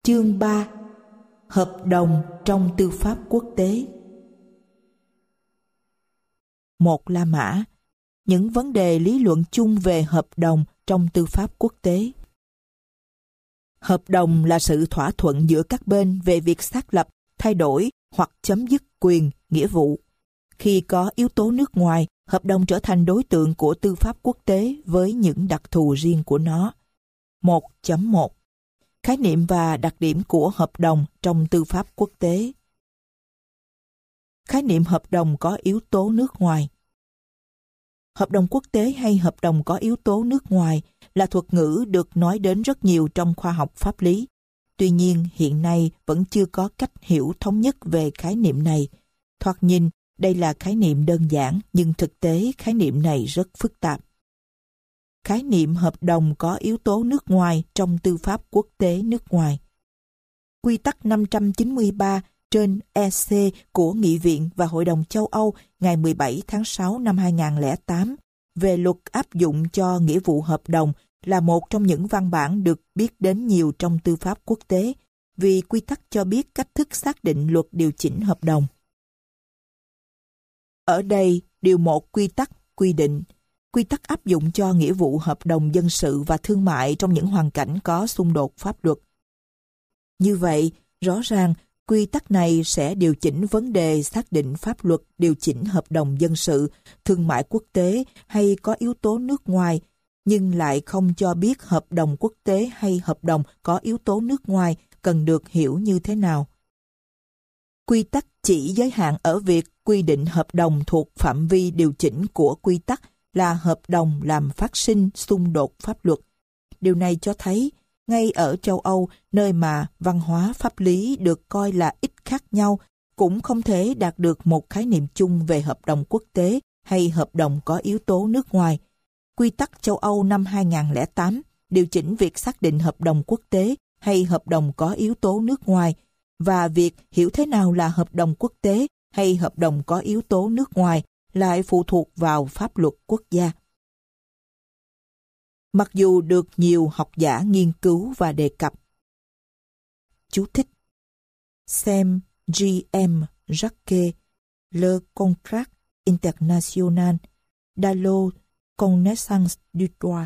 Chương 3. Hợp đồng trong tư pháp quốc tế. 1. La Mã. Những vấn đề lý luận chung về hợp đồng trong tư pháp quốc tế. Hợp đồng là sự thỏa thuận giữa các bên về việc xác lập, thay đổi hoặc chấm dứt quyền, nghĩa vụ. Khi có yếu tố nước ngoài, hợp đồng trở thành đối tượng của tư pháp quốc tế với những đặc thù riêng của nó. 1.1. Khái niệm và đặc điểm của hợp đồng trong tư pháp quốc tế. Khái niệm hợp đồng có yếu tố nước ngoài. Hợp đồng quốc tế hay hợp đồng có yếu tố nước ngoài là thuật ngữ được nói đến rất nhiều trong khoa học pháp lý. Tuy nhiên, hiện nay vẫn chưa có cách hiểu thống nhất về khái niệm này. Thoạt nhìn, đây là khái niệm đơn giản, nhưng thực tế khái niệm này rất phức tạp. Khái niệm hợp đồng có yếu tố nước ngoài trong tư pháp quốc tế nước ngoài. Quy tắc 593 trên EC của Nghị viện và Hội đồng châu Âu ngày 17 tháng 6 năm 2008 về luật áp dụng cho nghĩa vụ hợp đồng là một trong những văn bản được biết đến nhiều trong tư pháp quốc tế vì quy tắc cho biết cách thức xác định luật điều chỉnh hợp đồng. Ở đây, điều 1 quy tắc quy định quy tắc áp dụng cho nghĩa vụ hợp đồng dân sự và thương mại trong những hoàn cảnh có xung đột pháp luật. Như vậy, rõ ràng, quy tắc này sẽ điều chỉnh vấn đề xác định pháp luật điều chỉnh hợp đồng dân sự, thương mại quốc tế hay có yếu tố nước ngoài, nhưng lại không cho biết hợp đồng quốc tế hay hợp đồng có yếu tố nước ngoài cần được hiểu như thế nào. Quy tắc chỉ giới hạn ở việc quy định hợp đồng thuộc phạm vi điều chỉnh của quy tắc là hợp đồng làm phát sinh xung đột pháp luật. Điều này cho thấy, ngay ở châu Âu, nơi mà văn hóa pháp lý được coi là ít khác nhau, cũng không thể đạt được một khái niệm chung về hợp đồng quốc tế hay hợp đồng có yếu tố nước ngoài. Quy tắc châu Âu năm 2008 điều chỉnh việc xác định hợp đồng quốc tế hay hợp đồng có yếu tố nước ngoài, và việc hiểu thế nào là hợp đồng quốc tế hay hợp đồng có yếu tố nước ngoài lại phụ thuộc vào pháp luật quốc gia. Mặc dù được nhiều học giả nghiên cứu và đề cập. Chú thích: xem G.M. Jacques, Le Contrat International, Dalo Connaissance du droit,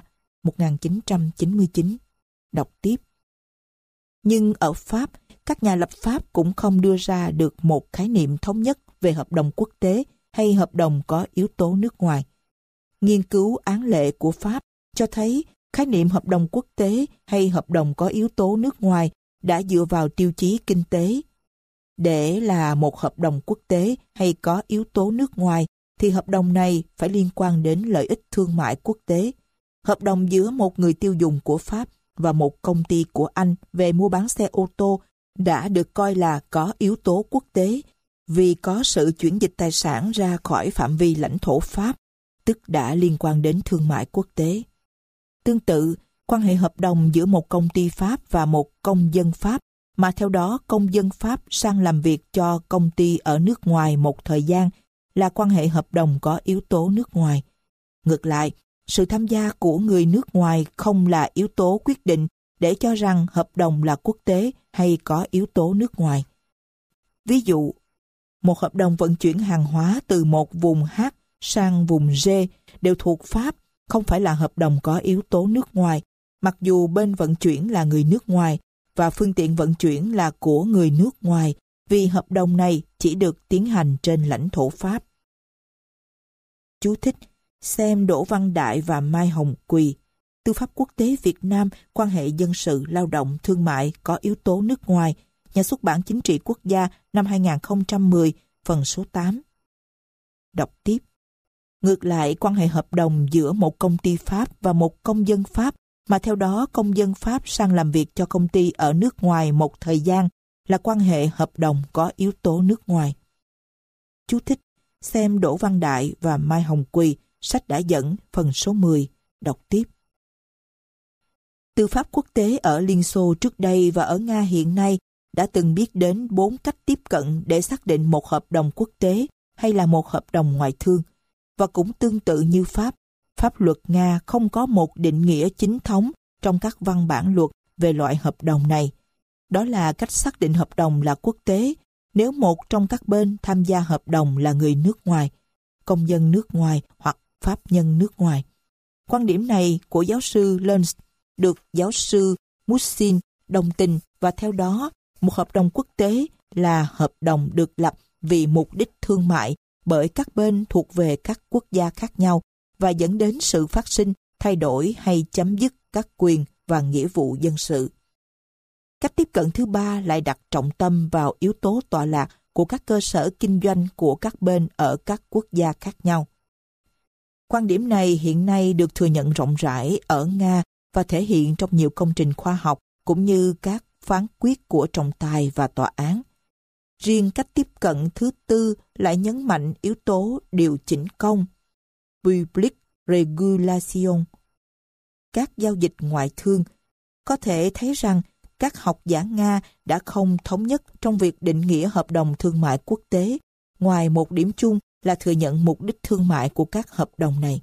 1999. Đọc tiếp. Nhưng ở Pháp, các nhà lập pháp cũng không đưa ra được một khái niệm thống nhất về hợp đồng quốc tế hay hợp đồng có yếu tố nước ngoài. Nghiên cứu án lệ của Pháp cho thấy khái niệm hợp đồng quốc tế hay hợp đồng có yếu tố nước ngoài đã dựa vào tiêu chí kinh tế. Để là một hợp đồng quốc tế hay có yếu tố nước ngoài, thì hợp đồng này phải liên quan đến lợi ích thương mại quốc tế. Hợp đồng giữa một người tiêu dùng của Pháp và một công ty của Anh về mua bán xe ô tô đã được coi là có yếu tố quốc tế vì có sự chuyển dịch tài sản ra khỏi phạm vi lãnh thổ Pháp, tức đã liên quan đến thương mại quốc tế. Tương tự, quan hệ hợp đồng giữa một công ty Pháp và một công dân Pháp, mà theo đó công dân Pháp sang làm việc cho công ty ở nước ngoài một thời gian, là quan hệ hợp đồng có yếu tố nước ngoài. Ngược lại, sự tham gia của người nước ngoài không là yếu tố quyết định để cho rằng hợp đồng là quốc tế hay có yếu tố nước ngoài. Ví dụ, một hợp đồng vận chuyển hàng hóa từ một vùng H sang vùng G đều thuộc Pháp, không phải là hợp đồng có yếu tố nước ngoài, mặc dù bên vận chuyển là người nước ngoài và phương tiện vận chuyển là của người nước ngoài, vì hợp đồng này chỉ được tiến hành trên lãnh thổ Pháp. Chú thích: xem Đỗ Văn Đại và Mai Hồng Quỳ, Tư pháp quốc tế Việt Nam, quan hệ dân sự, lao động, thương mại có yếu tố nước ngoài, Nhà xuất bản Chính trị Quốc gia năm 2010, phần số 8. Đọc tiếp. Ngược lại, quan hệ hợp đồng giữa một công ty Pháp và một công dân Pháp, mà theo đó công dân Pháp sang làm việc cho công ty ở nước ngoài một thời gian, là quan hệ hợp đồng có yếu tố nước ngoài. Chú thích: xem Đỗ Văn Đại và Mai Hồng Quỳ, sách đã dẫn, phần số 10. Đọc tiếp. Tư pháp quốc tế ở Liên Xô trước đây và ở Nga hiện nay đã từng biết đến 4 cách tiếp cận để xác định một hợp đồng quốc tế hay là một hợp đồng ngoại thương. Và cũng tương tự như Pháp, pháp luật Nga không có một định nghĩa chính thống trong các văn bản luật về loại hợp đồng này. Đó là cách xác định hợp đồng là quốc tế nếu một trong các bên tham gia hợp đồng là người nước ngoài, công dân nước ngoài hoặc pháp nhân nước ngoài. Quan điểm này của giáo sư Lenz được giáo sư Musin đồng tình, và theo đó, một hợp đồng quốc tế là hợp đồng được lập vì mục đích thương mại bởi các bên thuộc về các quốc gia khác nhau và dẫn đến sự phát sinh, thay đổi hay chấm dứt các quyền và nghĩa vụ dân sự. Cách tiếp cận thứ ba lại đặt trọng tâm vào yếu tố tọa lạc của các cơ sở kinh doanh của các bên ở các quốc gia khác nhau. Quan điểm này hiện nay được thừa nhận rộng rãi ở Nga và thể hiện trong nhiều công trình khoa học cũng như các phán quyết của trọng tài và tòa án. Riêng cách tiếp cận thứ tư lại nhấn mạnh yếu tố điều chỉnh công, public regulation, các giao dịch ngoại thương. Có thể thấy rằng các học giả Nga đã không thống nhất trong việc định nghĩa hợp đồng thương mại quốc tế, ngoài một điểm chung là thừa nhận mục đích thương mại của các hợp đồng này.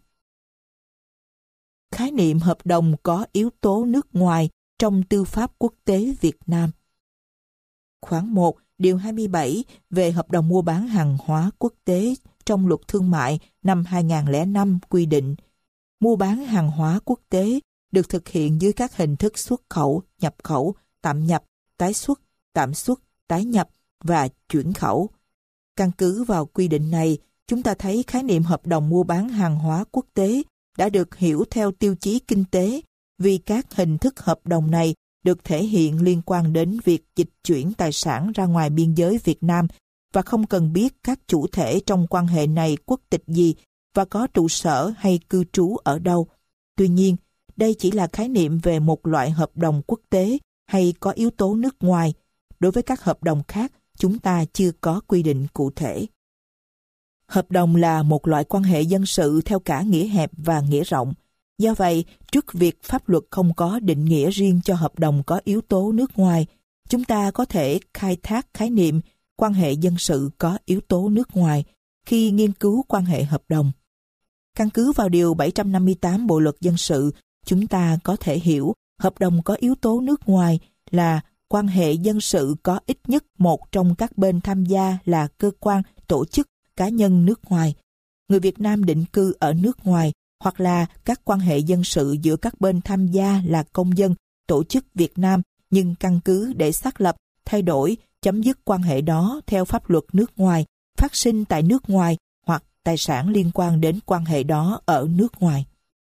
Khái niệm hợp đồng có yếu tố nước ngoài trong tư pháp quốc tế Việt Nam. Khoản 1, điều 27 về hợp đồng mua bán hàng hóa quốc tế trong Luật Thương mại năm 2005 quy định, mua bán hàng hóa quốc tế được thực hiện dưới các hình thức xuất khẩu, nhập khẩu, tạm nhập, tái xuất, tạm xuất, tái nhập và chuyển khẩu. Căn cứ vào quy định này, chúng ta thấy khái niệm hợp đồng mua bán hàng hóa quốc tế đã được hiểu theo tiêu chí kinh tế, vì các hình thức hợp đồng này được thể hiện liên quan đến việc dịch chuyển tài sản ra ngoài biên giới Việt Nam và không cần biết các chủ thể trong quan hệ này quốc tịch gì và có trụ sở hay cư trú ở đâu. Tuy nhiên, đây chỉ là khái niệm về một loại hợp đồng quốc tế hay có yếu tố nước ngoài. Đối với các hợp đồng khác, chúng ta chưa có quy định cụ thể. Hợp đồng là một loại quan hệ dân sự theo cả nghĩa hẹp và nghĩa rộng. Do vậy, trước việc pháp luật không có định nghĩa riêng cho hợp đồng có yếu tố nước ngoài, chúng ta có thể khai thác khái niệm quan hệ dân sự có yếu tố nước ngoài khi nghiên cứu quan hệ hợp đồng. Căn cứ vào điều 758 Bộ luật dân sự, chúng ta có thể hiểu hợp đồng có yếu tố nước ngoài là quan hệ dân sự có ít nhất một trong các bên tham gia là cơ quan, tổ chức, cá nhân nước ngoài, người Việt Nam định cư ở nước ngoài, hoặc là các quan hệ dân sự giữa các bên tham gia là công dân, tổ chức Việt Nam, nhưng căn cứ để xác lập, thay đổi, chấm dứt quan hệ đó theo pháp luật nước ngoài, phát sinh tại nước ngoài hoặc tài sản liên quan đến quan hệ đó ở nước ngoài.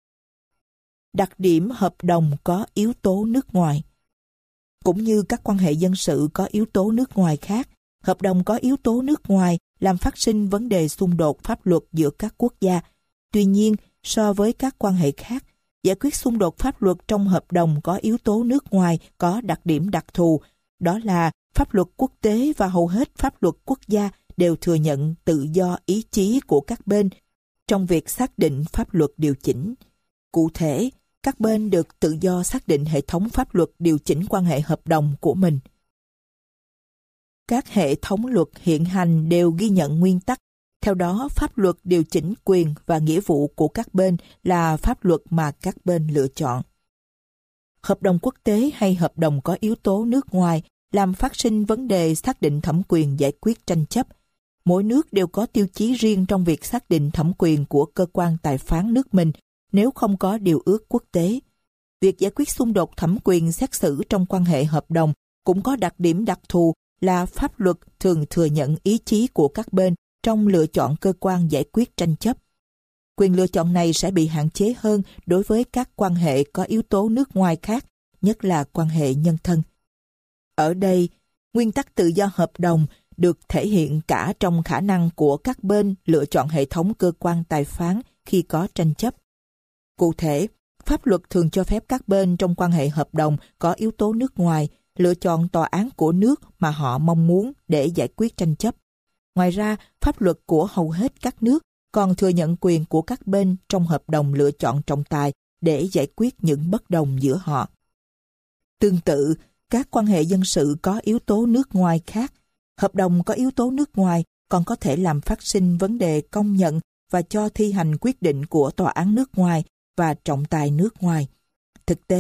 Đặc điểm hợp đồng có yếu tố nước ngoài. Cũng như các quan hệ dân sự có yếu tố nước ngoài khác, hợp đồng có yếu tố nước ngoài làm phát sinh vấn đề xung đột pháp luật giữa các quốc gia. Tuy nhiên, so với các quan hệ khác, giải quyết xung đột pháp luật trong hợp đồng có yếu tố nước ngoài có đặc điểm đặc thù, đó là pháp luật quốc tế và hầu hết pháp luật quốc gia đều thừa nhận tự do ý chí của các bên trong việc xác định pháp luật điều chỉnh. Cụ thể, các bên được tự do xác định hệ thống pháp luật điều chỉnh quan hệ hợp đồng của mình. Các hệ thống luật hiện hành đều ghi nhận nguyên tắc. Theo đó, pháp luật điều chỉnh quyền và nghĩa vụ của các bên là pháp luật mà các bên lựa chọn. Hợp đồng quốc tế hay hợp đồng có yếu tố nước ngoài làm phát sinh vấn đề xác định thẩm quyền giải quyết tranh chấp. Mỗi nước đều có tiêu chí riêng trong việc xác định thẩm quyền của cơ quan tài phán nước mình nếu không có điều ước quốc tế. Việc giải quyết xung đột thẩm quyền xét xử trong quan hệ hợp đồng cũng có đặc điểm đặc thù là pháp luật thường thừa nhận ý chí của các bên trong lựa chọn cơ quan giải quyết tranh chấp. Quyền lựa chọn này sẽ bị hạn chế hơn đối với các quan hệ có yếu tố nước ngoài khác, nhất là quan hệ nhân thân. Ở đây, nguyên tắc tự do hợp đồng được thể hiện cả trong khả năng của các bên lựa chọn hệ thống cơ quan tài phán khi có tranh chấp. Cụ thể, pháp luật thường cho phép các bên trong quan hệ hợp đồng có yếu tố nước ngoài lựa chọn tòa án của nước mà họ mong muốn để giải quyết tranh chấp. Ngoài ra, pháp luật của hầu hết các nước còn thừa nhận quyền của các bên trong hợp đồng lựa chọn trọng tài để giải quyết những bất đồng giữa họ. Tương tự, các quan hệ dân sự có yếu tố nước ngoài khác, hợp đồng có yếu tố nước ngoài còn có thể làm phát sinh vấn đề công nhận và cho thi hành quyết định của tòa án nước ngoài và trọng tài nước ngoài. Thực tế,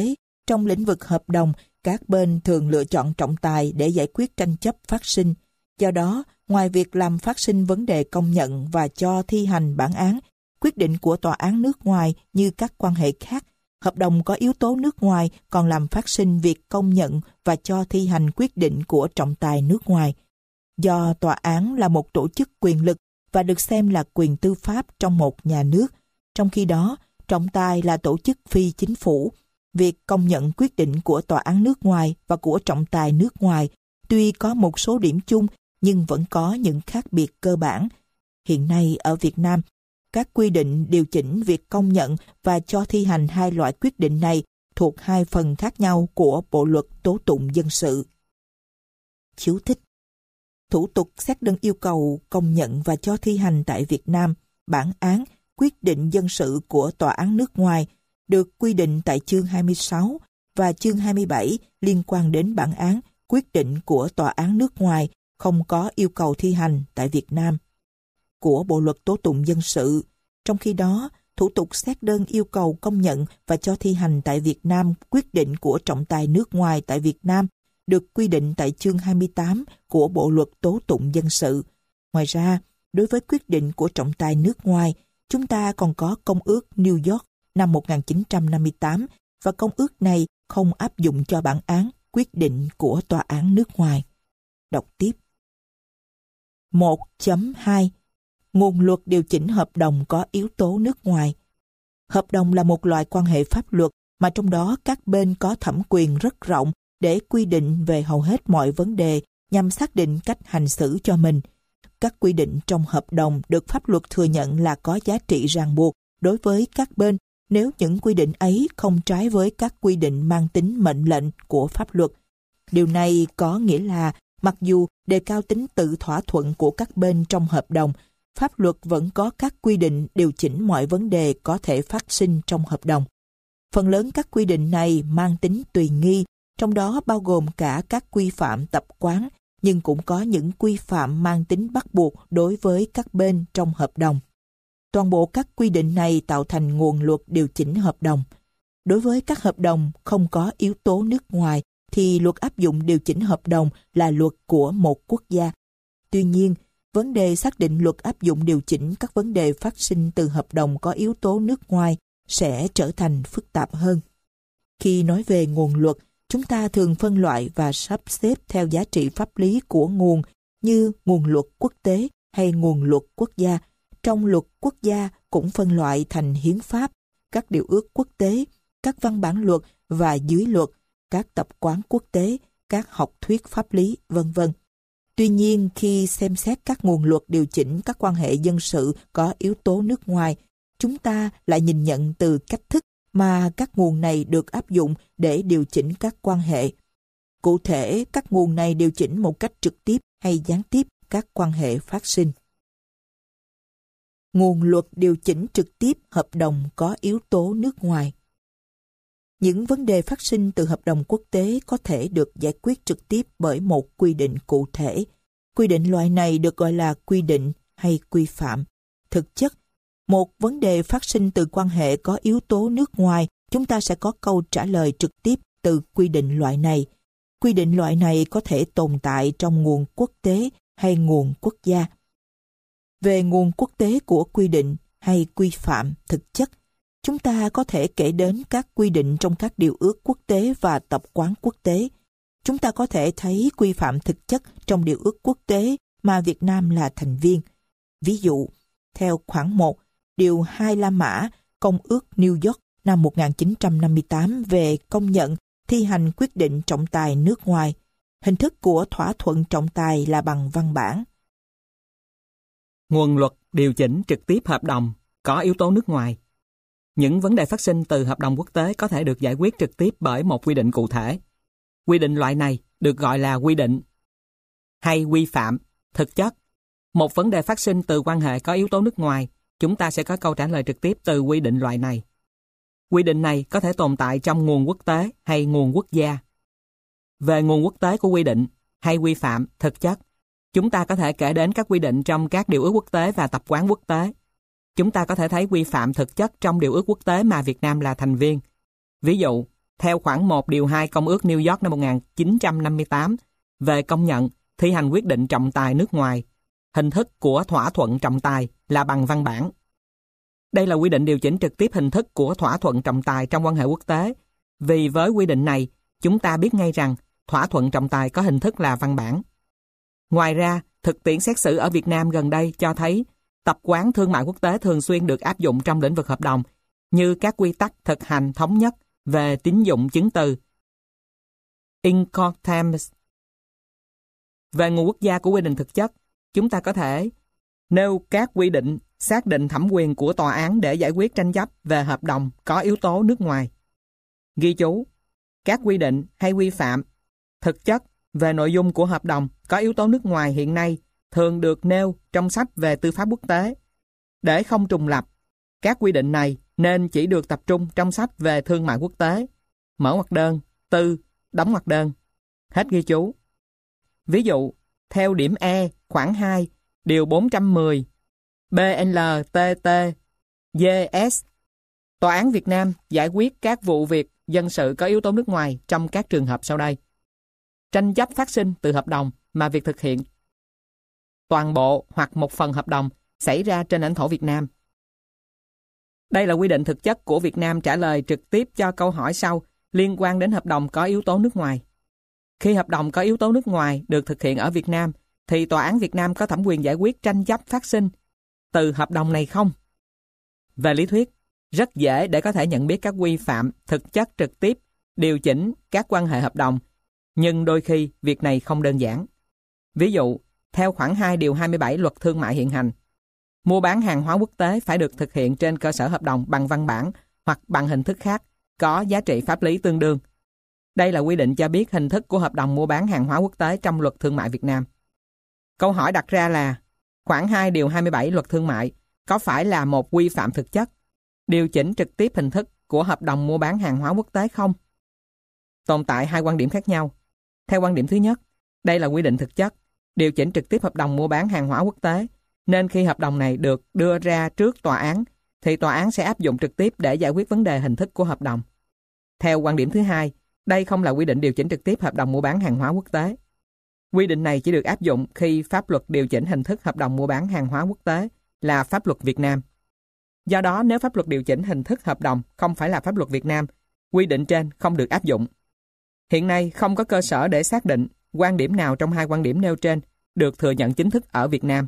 Trong lĩnh vực hợp đồng, các bên thường lựa chọn trọng tài để giải quyết tranh chấp phát sinh. Do đó, ngoài việc làm phát sinh vấn đề công nhận và cho thi hành bản án, quyết định của tòa án nước ngoài như các quan hệ khác, hợp đồng có yếu tố nước ngoài còn làm phát sinh việc công nhận và cho thi hành quyết định của trọng tài nước ngoài. Do tòa án là một tổ chức quyền lực và được xem là quyền tư pháp trong một nhà nước, trong khi đó trọng tài là tổ chức phi chính phủ, việc công nhận quyết định của tòa án nước ngoài và của trọng tài nước ngoài tuy có một số điểm chung nhưng vẫn có những khác biệt cơ bản. Hiện nay ở Việt Nam, các quy định điều chỉnh việc công nhận và cho thi hành hai loại quyết định này thuộc hai phần khác nhau của Bộ luật tố tụng dân sự. Chú thích: thủ tục xét đơn yêu cầu công nhận và cho thi hành tại Việt Nam, bản án, quyết định dân sự của tòa án nước ngoài được quy định tại chương 26 và chương 27 liên quan đến bản án, quyết định của tòa án nước ngoài không có yêu cầu thi hành tại Việt Nam của Bộ luật tố tụng dân sự. Trong khi đó, thủ tục xét đơn yêu cầu công nhận và cho thi hành tại Việt Nam quyết định của trọng tài nước ngoài tại Việt Nam được quy định tại chương 28 của Bộ luật tố tụng dân sự. Ngoài ra, đối với quyết định của trọng tài nước ngoài, chúng ta còn có Công ước New York năm 1958 và công ước này không áp dụng cho bản án, quyết định của tòa án nước ngoài. Đọc tiếp. 1.2 Nguồn luật điều chỉnh hợp đồng có yếu tố nước ngoài. Hợp đồng là một loại quan hệ pháp luật mà trong đó các bên có thẩm quyền rất rộng để quy định về hầu hết mọi vấn đề nhằm xác định cách hành xử cho mình. Các quy định trong hợp đồng được pháp luật thừa nhận là có giá trị ràng buộc đối với các bên nếu những quy định ấy không trái với các quy định mang tính mệnh lệnh của pháp luật. Điều này có nghĩa là mặc dù đề cao tính tự thỏa thuận của các bên trong hợp đồng, pháp luật vẫn có các quy định điều chỉnh mọi vấn đề có thể phát sinh trong hợp đồng. Phần lớn các quy định này mang tính tùy nghi, trong đó bao gồm cả các quy phạm tập quán, nhưng cũng có những quy phạm mang tính bắt buộc đối với các bên trong hợp đồng. Toàn bộ các quy định này tạo thành nguồn luật điều chỉnh hợp đồng. Đối với các hợp đồng không có yếu tố nước ngoài, thì luật áp dụng điều chỉnh hợp đồng là luật của một quốc gia. Tuy nhiên, vấn đề xác định luật áp dụng điều chỉnh các vấn đề phát sinh từ hợp đồng có yếu tố nước ngoài sẽ trở thành phức tạp hơn. Khi nói về nguồn luật, chúng ta thường phân loại và sắp xếp theo giá trị pháp lý của nguồn như nguồn luật quốc tế hay nguồn luật quốc gia. Trong luật quốc gia cũng phân loại thành hiến pháp, các điều ước quốc tế, các văn bản luật và dưới luật, các tập quán quốc tế, các học thuyết pháp lý, v.v. Tuy nhiên, khi xem xét các nguồn luật điều chỉnh các quan hệ dân sự có yếu tố nước ngoài, chúng ta lại nhìn nhận từ cách thức mà các nguồn này được áp dụng để điều chỉnh các quan hệ. Cụ thể, các nguồn này điều chỉnh một cách trực tiếp hay gián tiếp các quan hệ phát sinh. Nguồn luật điều chỉnh trực tiếp hợp đồng có yếu tố nước ngoài. Những vấn đề phát sinh từ hợp đồng quốc tế có thể được giải quyết trực tiếp bởi một quy định cụ thể. Quy định loại này được gọi là quy định hay quy phạm. Thực chất, một vấn đề phát sinh từ quan hệ có yếu tố nước ngoài, chúng ta sẽ có câu trả lời trực tiếp từ quy định loại này. Quy định loại này có thể tồn tại trong nguồn quốc tế hay nguồn quốc gia. Về nguồn quốc tế của quy định hay quy phạm thực chất, chúng ta có thể kể đến các quy định trong các điều ước quốc tế và tập quán quốc tế. Chúng ta có thể thấy quy phạm thực chất trong điều ước quốc tế mà Việt Nam là thành viên. Ví dụ, theo khoản 1, điều 2 La Mã, Công ước New York năm 1958 về công nhận, thi hành quyết định trọng tài nước ngoài. Hình thức của thỏa thuận trọng tài là bằng văn bản. Nguồn luật điều chỉnh trực tiếp hợp đồng có yếu tố nước ngoài. Những vấn đề phát sinh từ hợp đồng quốc tế có thể được giải quyết trực tiếp bởi một quy định cụ thể. Quy định loại này được gọi là quy định hay quy phạm. Thực chất, một vấn đề phát sinh từ quan hệ có yếu tố nước ngoài, chúng ta sẽ có câu trả lời trực tiếp từ quy định loại này. Quy định này có thể tồn tại trong nguồn quốc tế hay nguồn quốc gia. Về nguồn quốc tế của quy định hay quy phạm, thực chất, chúng ta có thể kể đến các quy định trong các điều ước quốc tế và tập quán quốc tế. Chúng ta có thể thấy quy phạm thực chất trong điều ước quốc tế mà Việt Nam là thành viên. Ví dụ, theo khoản 1 điều 2 Công ước New York năm 1958 về công nhận, thi hành quyết định trọng tài nước ngoài, hình thức của thỏa thuận trọng tài là bằng văn bản. Đây là quy định điều chỉnh trực tiếp hình thức của thỏa thuận trọng tài trong quan hệ quốc tế. Vì với quy định này, chúng ta biết ngay rằng thỏa thuận trọng tài có hình thức là văn bản. Ngoài ra, thực tiễn xét xử ở Việt Nam gần đây cho thấy tập quán thương mại quốc tế thường xuyên được áp dụng trong lĩnh vực hợp đồng, như các quy tắc thực hành thống nhất về tín dụng chứng từ, in court terms. Về nguồn quốc gia của quy định thực chất, chúng ta có thể nêu các quy định xác định thẩm quyền của tòa án để giải quyết tranh chấp về hợp đồng có yếu tố nước ngoài. Ghi chú, các quy định hay quy phạm thực chất về nội dung của hợp đồng có yếu tố nước ngoài hiện nay thường được nêu trong sách về tư pháp quốc tế. Để không trùng lặp, các quy định này nên chỉ được tập trung trong sách về thương mại quốc tế. Mở ngoặc đơn, tư, đóng ngoặc đơn. Hết ghi chú. Ví dụ, theo điểm E, khoản 2, điều 410, BNLTT, GS, Tòa án Việt Nam giải quyết các vụ việc dân sự có yếu tố nước ngoài trong các trường hợp sau đây. Tranh chấp phát sinh từ hợp đồng mà việc thực hiện toàn bộ hoặc một phần hợp đồng xảy ra trên lãnh thổ Việt Nam. Đây là quy định thực chất của Việt Nam trả lời trực tiếp cho câu hỏi sau liên quan đến hợp đồng có yếu tố nước ngoài. Khi hợp đồng có yếu tố nước ngoài được thực hiện ở Việt Nam, thì Tòa án Việt Nam có thẩm quyền giải quyết tranh chấp phát sinh từ hợp đồng này không? Về lý thuyết, rất dễ để có thể nhận biết các quy phạm thực chất trực tiếp điều chỉnh các quan hệ hợp đồng, nhưng đôi khi việc này không đơn giản. Ví dụ, theo khoản 2 điều 27 Luật Thương mại hiện hành, mua bán hàng hóa quốc tế phải được thực hiện trên cơ sở hợp đồng bằng văn bản hoặc bằng hình thức khác có giá trị pháp lý tương đương. Đây là quy định cho biết hình thức của hợp đồng mua bán hàng hóa quốc tế trong Luật Thương mại Việt Nam. Câu hỏi đặt ra là, khoản 2 điều 27 Luật Thương mại có phải là một quy phạm thực chất, điều chỉnh trực tiếp hình thức của hợp đồng mua bán hàng hóa quốc tế không? Tồn tại hai quan điểm khác nhau. Theo quan điểm thứ nhất, đây là quy định thực chất, điều chỉnh trực tiếp hợp đồng mua bán hàng hóa quốc tế, nên khi hợp đồng này được đưa ra trước tòa án, thì tòa án sẽ áp dụng trực tiếp để giải quyết vấn đề hình thức của hợp đồng. Theo quan điểm thứ hai, đây không là quy định điều chỉnh trực tiếp hợp đồng mua bán hàng hóa quốc tế. Quy định này chỉ được áp dụng khi pháp luật điều chỉnh hình thức hợp đồng mua bán hàng hóa quốc tế là pháp luật Việt Nam. Do đó, nếu pháp luật điều chỉnh hình thức hợp đồng không phải là pháp luật Việt Nam, quy định trên không được áp dụng. Hiện nay không có cơ sở để xác định quan điểm nào trong hai quan điểm nêu trên được thừa nhận chính thức ở Việt Nam.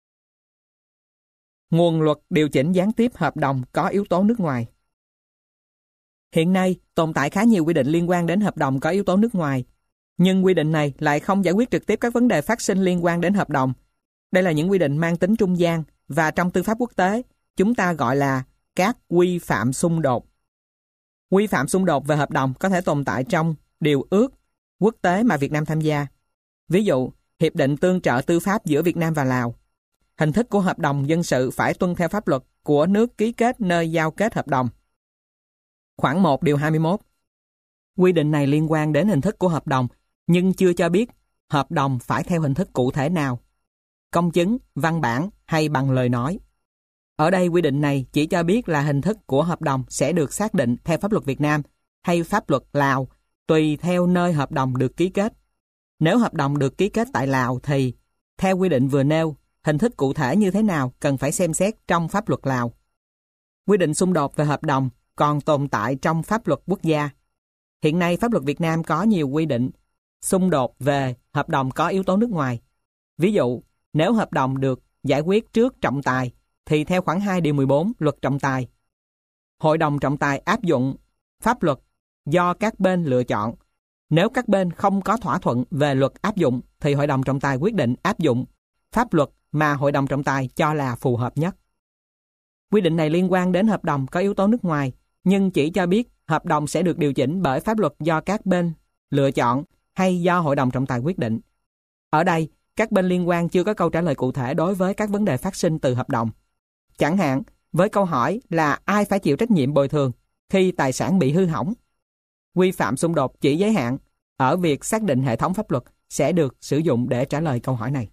Nguồn luật điều chỉnh gián tiếp hợp đồng có yếu tố nước ngoài. Hiện nay, tồn tại khá nhiều quy định liên quan đến hợp đồng có yếu tố nước ngoài, nhưng quy định này lại không giải quyết trực tiếp các vấn đề phát sinh liên quan đến hợp đồng. Đây là những quy định mang tính trung gian và trong tư pháp quốc tế, chúng ta gọi là các quy phạm xung đột. Quy phạm xung đột về hợp đồng có thể tồn tại trong điều ước quốc tế mà Việt Nam tham gia. Ví dụ, Hiệp định Tương trợ Tư pháp giữa Việt Nam và Lào. Hình thức của hợp đồng dân sự phải tuân theo pháp luật của nước ký kết nơi giao kết hợp đồng. Khoản 1 điều 21. Quy định này liên quan đến hình thức của hợp đồng, nhưng chưa cho biết hợp đồng phải theo hình thức cụ thể nào, công chứng, văn bản hay bằng lời nói. Ở đây quy định này chỉ cho biết là hình thức của hợp đồng sẽ được xác định theo pháp luật Việt Nam hay pháp luật Lào, tùy theo nơi hợp đồng được ký kết. Nếu hợp đồng được ký kết tại Lào thì, theo quy định vừa nêu, hình thức cụ thể như thế nào cần phải xem xét trong pháp luật Lào. Quy định xung đột về hợp đồng còn tồn tại trong pháp luật quốc gia. Hiện nay pháp luật Việt Nam có nhiều quy định xung đột về hợp đồng có yếu tố nước ngoài. Ví dụ, nếu hợp đồng được giải quyết trước trọng tài, thì theo khoản 2 điều 14 Luật trọng tài, Hội đồng trọng tài áp dụng pháp luật do các bên lựa chọn. Nếu các bên không có thỏa thuận về luật áp dụng, thì Hội đồng trọng tài quyết định áp dụng pháp luật mà Hội đồng trọng tài cho là phù hợp nhất. Quy định này liên quan đến hợp đồng có yếu tố nước ngoài, nhưng chỉ cho biết hợp đồng sẽ được điều chỉnh bởi pháp luật do các bên lựa chọn hay do Hội đồng trọng tài quyết định. Ở đây, các bên liên quan chưa có câu trả lời cụ thể đối với các vấn đề phát sinh từ hợp đồng. Chẳng hạn, với câu hỏi là ai phải chịu trách nhiệm bồi thường khi tài sản bị hư hỏng. Quy phạm xung đột chỉ giới hạn ở việc xác định hệ thống pháp luật sẽ được sử dụng để trả lời câu hỏi này.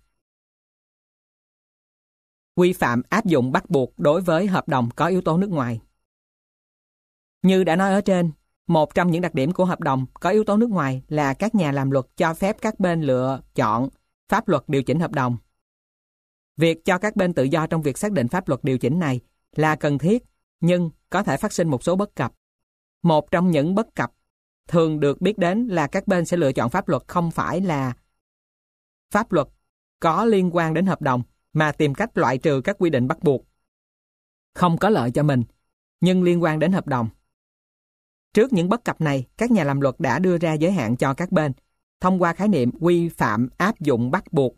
Quy phạm áp dụng bắt buộc đối với hợp đồng có yếu tố nước ngoài. Như đã nói ở trên, một trong những đặc điểm của hợp đồng có yếu tố nước ngoài là các nhà làm luật cho phép các bên lựa chọn pháp luật điều chỉnh hợp đồng. Việc cho các bên tự do trong việc xác định pháp luật điều chỉnh này là cần thiết, nhưng có thể phát sinh một số bất cập. Một trong những bất cập thường được biết đến là các bên sẽ lựa chọn pháp luật không phải là pháp luật có liên quan đến hợp đồng, mà tìm cách loại trừ các quy định bắt buộc không có lợi cho mình, nhưng liên quan đến hợp đồng. Trước những bất cập này, các nhà làm luật đã đưa ra giới hạn cho các bên thông qua khái niệm quy phạm áp dụng bắt buộc.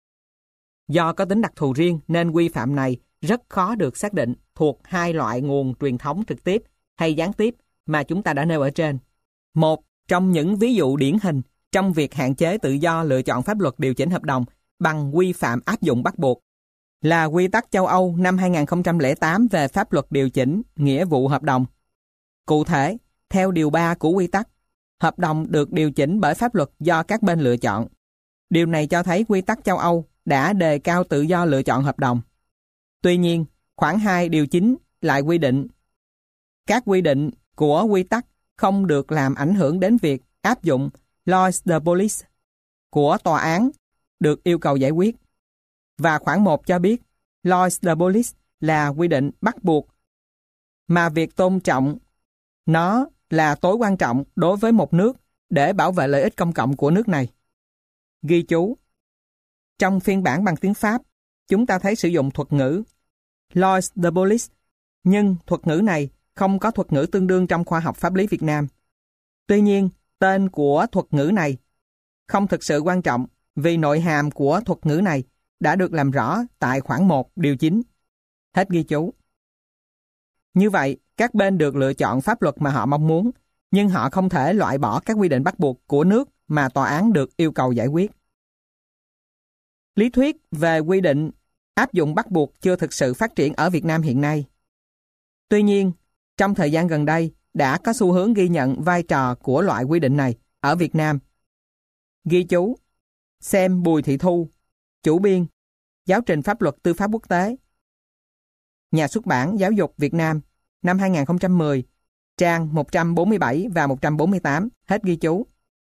Do có tính đặc thù riêng nên quy phạm này rất khó được xác định thuộc hai loại nguồn truyền thống trực tiếp hay gián tiếp mà chúng ta đã nêu ở trên. Một trong những ví dụ điển hình trong việc hạn chế tự do lựa chọn pháp luật điều chỉnh hợp đồng bằng quy phạm áp dụng bắt buộc là quy tắc châu Âu năm 2008 về pháp luật điều chỉnh nghĩa vụ hợp đồng. Cụ thể, theo điều 3 của quy tắc, hợp đồng được điều chỉnh bởi pháp luật do các bên lựa chọn. Điều này cho thấy quy tắc châu Âu đã đề cao tự do lựa chọn hợp đồng. Tuy nhiên, khoản 2 điều 9 lại quy định các quy định của quy tắc không được làm ảnh hưởng đến việc áp dụng lois de police của tòa án được yêu cầu giải quyết. Và khoản 1 cho biết lois de police là quy định bắt buộc, mà việc tôn trọng nó là tối quan trọng đối với một nước để bảo vệ lợi ích công cộng của nước này. Ghi chú: trong phiên bản bằng tiếng Pháp, chúng ta thấy sử dụng thuật ngữ lois de police, nhưng thuật ngữ này không có thuật ngữ tương đương trong khoa học pháp lý Việt Nam. Tuy nhiên, tên của thuật ngữ này không thực sự quan trọng vì nội hàm của thuật ngữ này đã được làm rõ tại khoản 1 điều 9. Hết ghi chú. Như vậy, các bên được lựa chọn pháp luật mà họ mong muốn, nhưng họ không thể loại bỏ các quy định bắt buộc của nước mà tòa án được yêu cầu giải quyết. Lý thuyết về quy định áp dụng bắt buộc chưa thực sự phát triển ở Việt Nam hiện nay. Tuy nhiên, trong thời gian gần đây đã có xu hướng ghi nhận vai trò của loại quy định này ở Việt Nam. Ghi chú: xem Bùi Thị Thu, chủ biên, Giáo trình pháp luật tư pháp quốc tế, Nhà xuất bản Giáo dục Việt Nam, năm 2010, trang 147 và 148, hết ghi chú.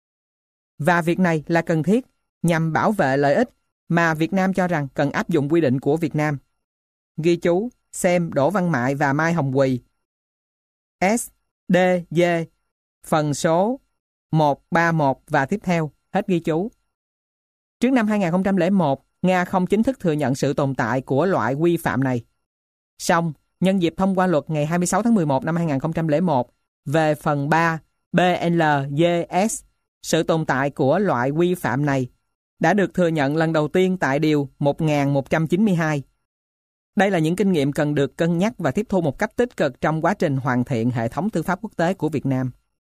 Và việc này là cần thiết nhằm bảo vệ lợi ích mà Việt Nam cho rằng cần áp dụng quy định của Việt Nam. Ghi chú: xem Đỗ Văn Mại và Mai Hồng Quỳ, S, D, D, phần số 131 và tiếp theo, hết ghi chú. Trước năm 2001, Nga không chính thức thừa nhận sự tồn tại của loại quy phạm này. Song, nhân dịp thông qua luật ngày 26 tháng 11 năm 2001 về phần 3 BNLGS, sự tồn tại của loại quy phạm này đã được thừa nhận lần đầu tiên tại Điều 1192. Đây là những kinh nghiệm cần được cân nhắc và tiếp thu một cách tích cực trong quá trình hoàn thiện hệ thống tư pháp quốc tế của Việt Nam.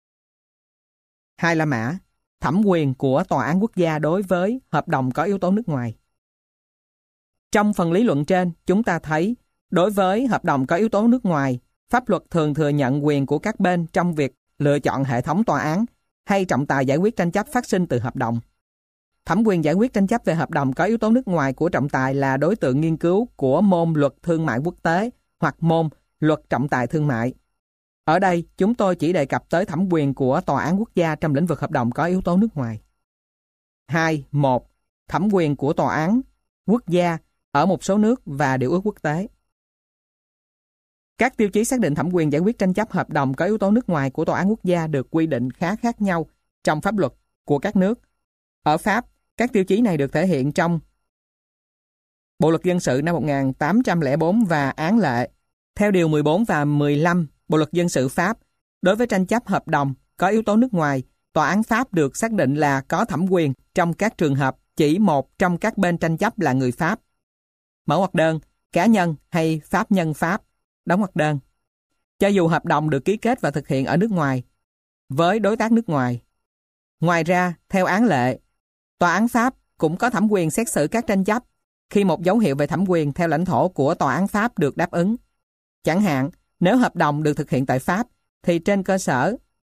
2. La mã, thẩm quyền của Tòa án Quốc gia đối với hợp đồng có yếu tố nước ngoài. Trong phần lý luận trên, chúng ta thấy, đối với hợp đồng có yếu tố nước ngoài, pháp luật thường thừa nhận quyền của các bên trong việc lựa chọn hệ thống tòa án hay trọng tài giải quyết tranh chấp phát sinh từ hợp đồng. Thẩm quyền giải quyết tranh chấp về hợp đồng có yếu tố nước ngoài của trọng tài là đối tượng nghiên cứu của môn luật thương mại quốc tế hoặc môn luật trọng tài thương mại. Ở đây, chúng tôi chỉ đề cập tới thẩm quyền của Tòa án Quốc gia trong lĩnh vực hợp đồng có yếu tố nước ngoài. 2.1. Thẩm quyền của Tòa án Quốc gia ở một số nước và điều ước quốc tế. Các tiêu chí xác định thẩm quyền giải quyết tranh chấp hợp đồng có yếu tố nước ngoài của Tòa án Quốc gia được quy định khá khác nhau trong pháp luật của các nước. Ở Pháp, các tiêu chí này được thể hiện trong Bộ luật dân sự năm 1804 và án lệ. Theo điều 14 và 15 Bộ luật dân sự Pháp, đối với tranh chấp hợp đồng có yếu tố nước ngoài, tòa án Pháp được xác định là có thẩm quyền trong các trường hợp chỉ một trong các bên tranh chấp là người Pháp. Mở ngoặc đơn, cá nhân hay pháp nhân Pháp, đóng ngoặc đơn. Cho dù hợp đồng được ký kết và thực hiện ở nước ngoài, với đối tác nước ngoài. Ngoài ra, theo án lệ, tòa án Pháp cũng có thẩm quyền xét xử các tranh chấp khi một dấu hiệu về thẩm quyền theo lãnh thổ của tòa án Pháp được đáp ứng. Chẳng hạn, nếu hợp đồng được thực hiện tại Pháp, thì trên cơ sở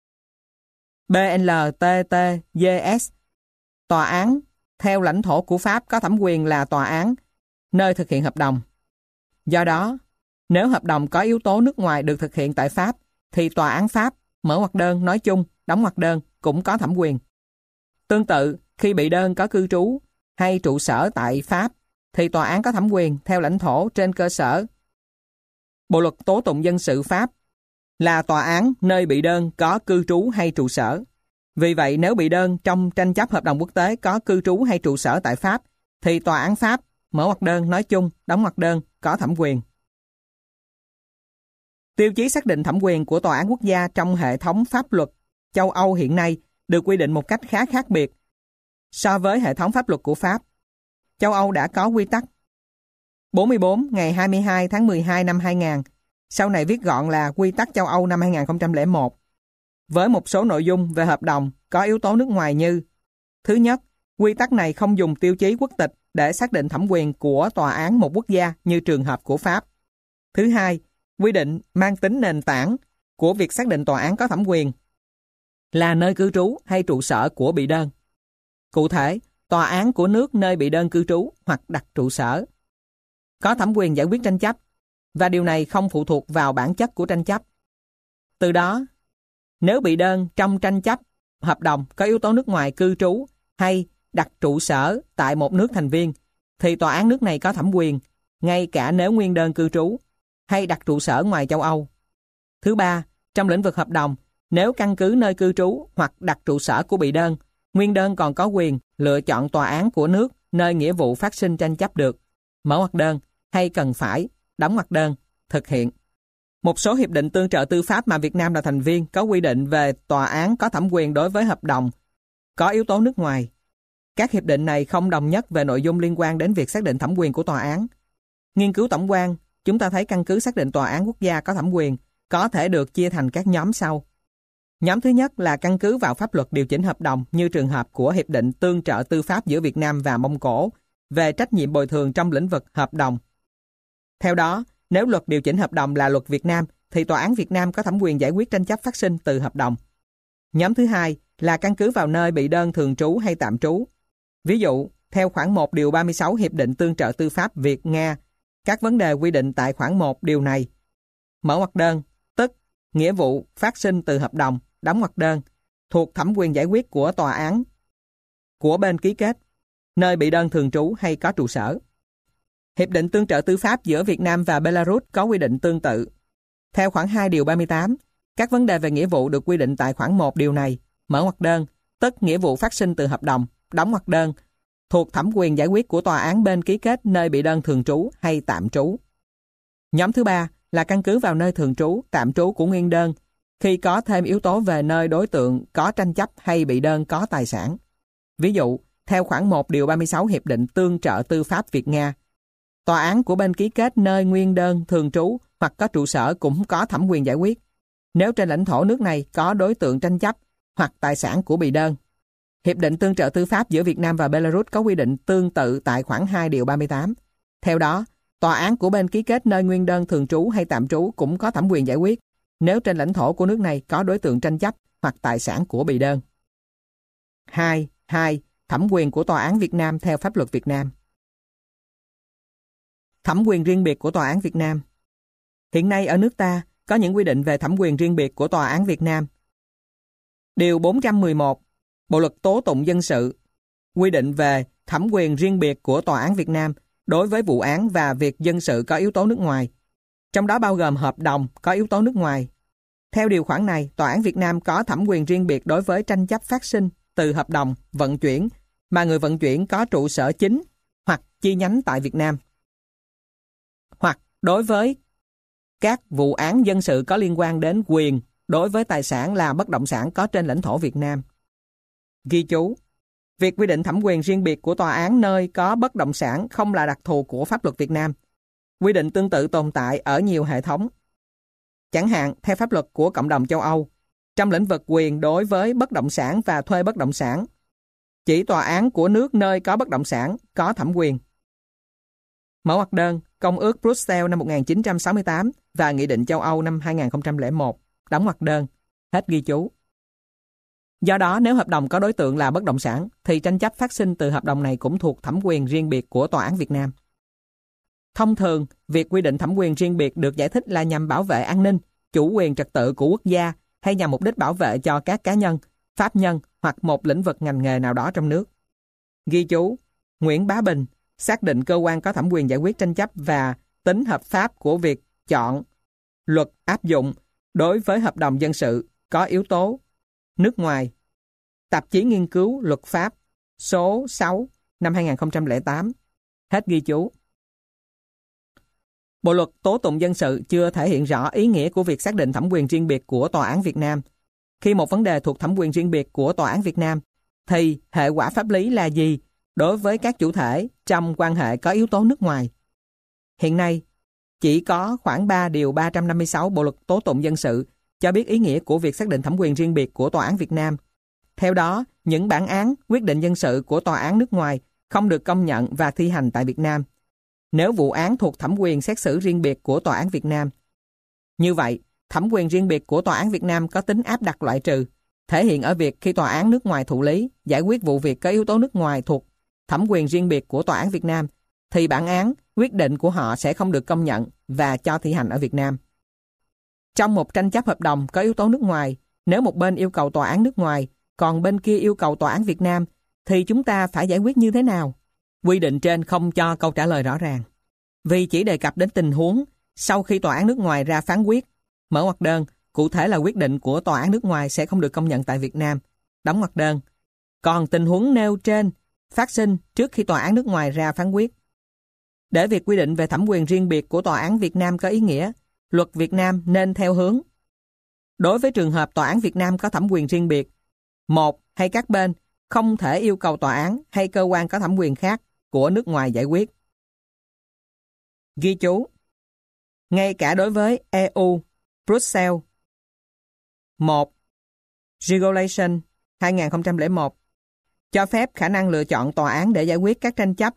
BNLTTGS, tòa án theo lãnh thổ của Pháp có thẩm quyền là tòa án nơi thực hiện hợp đồng. Do đó, nếu hợp đồng có yếu tố nước ngoài được thực hiện tại Pháp, thì tòa án Pháp mở ngoặc đơn nói chung, đóng ngoặc đơn cũng có thẩm quyền. Tương tự, khi bị đơn có cư trú hay trụ sở tại Pháp, thì tòa án có thẩm quyền theo lãnh thổ trên cơ sở Bộ luật tố tụng dân sự Pháp là tòa án nơi bị đơn có cư trú hay trụ sở. Vì vậy, nếu bị đơn trong tranh chấp hợp đồng quốc tế có cư trú hay trụ sở tại Pháp, thì tòa án Pháp, mở ngoặc đơn nói chung, đóng ngoặc đơn có thẩm quyền. Tiêu chí xác định thẩm quyền của tòa án quốc gia trong hệ thống pháp luật châu Âu hiện nay được quy định một cách khá khác biệt so với hệ thống pháp luật của Pháp. Châu Âu đã có quy tắc 44 ngày 22 tháng 12 năm 2000, sau này viết gọn là Quy tắc châu Âu năm 2001, với một số nội dung về hợp đồng có yếu tố nước ngoài như: thứ nhất, quy tắc này không dùng tiêu chí quốc tịch để xác định thẩm quyền của tòa án một quốc gia như trường hợp của Pháp. Thứ hai, quy định mang tính nền tảng của việc xác định tòa án có thẩm quyền là nơi cư trú hay trụ sở của bị đơn. Cụ thể, tòa án của nước nơi bị đơn cư trú hoặc đặt trụ sở có thẩm quyền giải quyết tranh chấp, và điều này không phụ thuộc vào bản chất của tranh chấp. Từ đó, nếu bị đơn trong tranh chấp hợp đồng có yếu tố nước ngoài cư trú hay đặt trụ sở tại một nước thành viên, thì tòa án nước này có thẩm quyền, ngay cả nếu nguyên đơn cư trú hay đặt trụ sở ngoài châu Âu. Thứ ba, trong lĩnh vực hợp đồng, nếu căn cứ nơi cư trú hoặc đặt trụ sở của bị đơn, nguyên đơn còn có quyền lựa chọn tòa án của nước nơi nghĩa vụ phát sinh tranh chấp được, mở ngoặc đơn, hay cần phải, đóng ngoặc đơn, thực hiện. Một số hiệp định tương trợ tư pháp mà Việt Nam là thành viên có quy định về tòa án có thẩm quyền đối với hợp đồng có yếu tố nước ngoài. Các hiệp định này không đồng nhất về nội dung liên quan đến việc xác định thẩm quyền của tòa án. Nghiên cứu tổng quan, chúng ta thấy căn cứ xác định tòa án quốc gia có thẩm quyền có thể được chia thành các nhóm sau. Nhóm thứ nhất là căn cứ vào pháp luật điều chỉnh hợp đồng, như trường hợp của Hiệp định Tương trợ Tư pháp giữa Việt Nam và Mông Cổ về trách nhiệm bồi thường trong lĩnh vực hợp đồng. Theo đó, nếu luật điều chỉnh hợp đồng là luật Việt Nam, thì tòa án Việt Nam có thẩm quyền giải quyết tranh chấp phát sinh từ hợp đồng. Nhóm thứ hai là căn cứ vào nơi bị đơn thường trú hay tạm trú. Ví dụ, theo khoản 1 điều 36 Hiệp định Tương trợ Tư pháp Việt-Nga, các vấn đề quy định tại khoản 1 điều này: mở ngoặc đơn, tức nghĩa vụ phát sinh từ hợp đồng, đóng ngoặc đơn, thuộc thẩm quyền giải quyết của tòa án của bên ký kết, nơi bị đơn thường trú hay có trụ sở. Hiệp định Tương trợ Tư pháp giữa Việt Nam và Belarus có quy định tương tự. Theo khoản 2 điều 38, các vấn đề về nghĩa vụ được quy định tại khoản 1 điều này, mở ngoặc đơn, tức nghĩa vụ phát sinh từ hợp đồng, đóng ngoặc đơn, thuộc thẩm quyền giải quyết của tòa án bên ký kết nơi bị đơn thường trú hay tạm trú. Nhóm thứ ba là căn cứ vào nơi thường trú, tạm trú của nguyên đơn, khi có thêm yếu tố về nơi đối tượng có tranh chấp hay bị đơn có tài sản. Ví dụ, theo khoản 1 điều 36 Hiệp định Tương trợ Tư pháp Việt-Nga, tòa án của bên ký kết nơi nguyên đơn thường trú hoặc có trụ sở cũng có thẩm quyền giải quyết, nếu trên lãnh thổ nước này có đối tượng tranh chấp hoặc tài sản của bị đơn. Hiệp định Tương trợ Tư pháp giữa Việt Nam và Belarus có quy định tương tự tại khoản 2 điều 38. Theo đó, tòa án của bên ký kết nơi nguyên đơn thường trú hay tạm trú cũng có thẩm quyền giải quyết, nếu trên lãnh thổ của nước này có đối tượng tranh chấp hoặc tài sản của bị đơn. 2. Thẩm quyền của tòa án Việt Nam theo pháp luật Việt Nam. Thẩm quyền riêng biệt của tòa án Việt Nam. Hiện nay ở nước ta có những quy định về thẩm quyền riêng biệt của tòa án Việt Nam. Điều 411 Bộ luật tố tụng dân sự quy định về thẩm quyền riêng biệt của tòa án Việt Nam đối với vụ án và việc dân sự có yếu tố nước ngoài, trong đó bao gồm hợp đồng có yếu tố nước ngoài. Theo điều khoản này, tòa án Việt Nam có thẩm quyền riêng biệt đối với tranh chấp phát sinh từ hợp đồng vận chuyển mà người vận chuyển có trụ sở chính hoặc chi nhánh tại Việt Nam, hoặc đối với các vụ án dân sự có liên quan đến quyền đối với tài sản là bất động sản có trên lãnh thổ Việt Nam. Ghi chú: việc quy định thẩm quyền riêng biệt của tòa án nơi có bất động sản không là đặc thù của pháp luật Việt Nam. Quy định tương tự tồn tại ở nhiều hệ thống. Chẳng hạn, theo pháp luật của Cộng đồng châu Âu, trong lĩnh vực quyền đối với bất động sản và thuê bất động sản, chỉ tòa án của nước nơi có bất động sản có thẩm quyền. Mở ngoặc đơn, Công ước Bruxelles năm 1968 và Nghị định châu Âu năm 2001, đóng ngoặc đơn, hết ghi chú. Do đó, nếu hợp đồng có đối tượng là bất động sản, thì tranh chấp phát sinh từ hợp đồng này cũng thuộc thẩm quyền riêng biệt của tòa án Việt Nam. Thông thường, việc quy định thẩm quyền riêng biệt được giải thích là nhằm bảo vệ an ninh, chủ quyền trật tự của quốc gia hay nhằm mục đích bảo vệ cho các cá nhân, pháp nhân hoặc một lĩnh vực ngành nghề nào đó trong nước. Ghi chú, Nguyễn Bá Bình xác định cơ quan có thẩm quyền giải quyết tranh chấp và tính hợp pháp của việc chọn luật áp dụng đối với hợp đồng dân sự có yếu tố nước ngoài. Tạp chí Nghiên cứu Luật pháp số 6 năm 2008. Hết ghi chú. Bộ luật tố tụng dân sự chưa thể hiện rõ ý nghĩa của việc xác định thẩm quyền riêng biệt của Tòa án Việt Nam. Khi một vấn đề thuộc thẩm quyền riêng biệt của Tòa án Việt Nam, thì hệ quả pháp lý là gì đối với các chủ thể trong quan hệ có yếu tố nước ngoài? Hiện nay, chỉ có khoảng 3 điều 356 Bộ luật tố tụng dân sự cho biết ý nghĩa của việc xác định thẩm quyền riêng biệt của Tòa án Việt Nam. Theo đó, những bản án, quyết định dân sự của tòa án nước ngoài không được công nhận và thi hành tại Việt Nam nếu vụ án thuộc thẩm quyền xét xử riêng biệt của Tòa án Việt Nam. Như vậy, thẩm quyền riêng biệt của Tòa án Việt Nam có tính áp đặt loại trừ, thể hiện ở việc khi tòa án nước ngoài thụ lý, giải quyết vụ việc có yếu tố nước ngoài thuộc thẩm quyền riêng biệt của Tòa án Việt Nam, thì bản án, quyết định của họ sẽ không được công nhận và cho thi hành ở Việt Nam. Trong một tranh chấp hợp đồng có yếu tố nước ngoài, nếu một bên yêu cầu tòa án nước ngoài, còn bên kia yêu cầu tòa án Việt Nam, thì chúng ta phải giải quyết như thế nào? Quy định trên không cho câu trả lời rõ ràng, vì chỉ đề cập đến tình huống sau khi tòa án nước ngoài ra phán quyết, mở ngoặc đơn, cụ thể là quyết định của tòa án nước ngoài sẽ không được công nhận tại Việt Nam, đóng ngoặc đơn. Còn tình huống nêu trên phát sinh trước khi tòa án nước ngoài ra phán quyết. Để việc quy định về thẩm quyền riêng biệt của tòa án Việt Nam có ý nghĩa, luật Việt Nam nên theo hướng: đối với trường hợp tòa án Việt Nam có thẩm quyền riêng biệt, một hay các bên không thể yêu cầu tòa án hay cơ quan có thẩm quyền khác của nước ngoài giải quyết. Ghi chú, ngay cả đối với EU, Brussels 1 Regulation 2001 cho phép khả năng lựa chọn tòa án để giải quyết các tranh chấp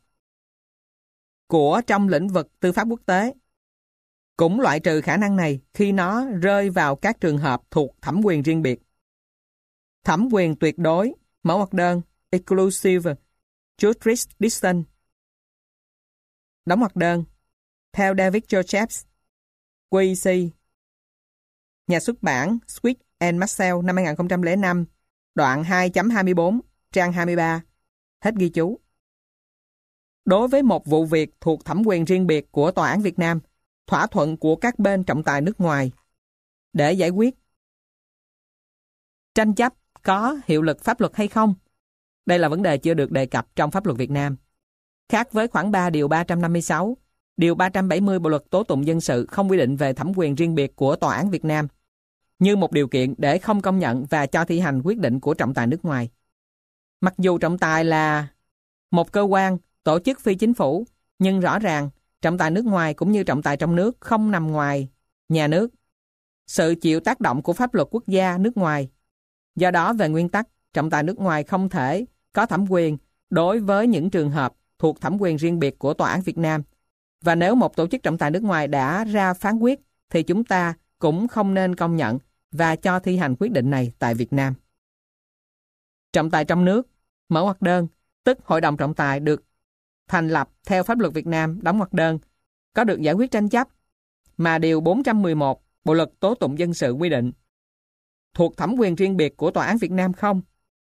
của trong lĩnh vực tư pháp quốc tế, cũng loại trừ khả năng này khi nó rơi vào các trường hợp thuộc thẩm quyền riêng biệt. Thẩm quyền tuyệt đối, mở ngoặc đơn, exclusive jurisdiction, đóng ngoặc đơn, theo David Josephs, QC, nhà xuất bản Swift and Marshall năm 2005, đoạn 2.24, trang 23. Hết ghi chú. Đối với một vụ việc thuộc thẩm quyền riêng biệt của Tòa án Việt Nam, thỏa thuận của các bên trọng tài nước ngoài để giải quyết tranh chấp có hiệu lực pháp luật hay không? Đây là vấn đề chưa được đề cập trong pháp luật Việt Nam. Khác với khoản 3 điều 356, điều 370 Bộ luật tố tụng dân sự không quy định về thẩm quyền riêng biệt của Tòa án Việt Nam như một điều kiện để không công nhận và cho thi hành quyết định của trọng tài nước ngoài. Mặc dù trọng tài là một cơ quan, tổ chức phi chính phủ, nhưng rõ ràng trọng tài nước ngoài cũng như trọng tài trong nước không nằm ngoài nhà nước, sự chịu tác động của pháp luật quốc gia nước ngoài. Do đó, về nguyên tắc, trọng tài nước ngoài không thể có thẩm quyền đối với những trường hợp thuộc thẩm quyền riêng biệt của Tòa án Việt Nam. Và nếu một tổ chức trọng tài nước ngoài đã ra phán quyết, thì chúng ta cũng không nên công nhận và cho thi hành quyết định này tại Việt Nam. Trọng tài trong nước, mở ngoặc đơn, tức Hội đồng trọng tài được thành lập theo pháp luật Việt Nam, đóng ngoặc đơn, có được giải quyết tranh chấp mà điều 411 Bộ luật tố tụng dân sự quy định thuộc thẩm quyền riêng biệt của Tòa án Việt Nam không?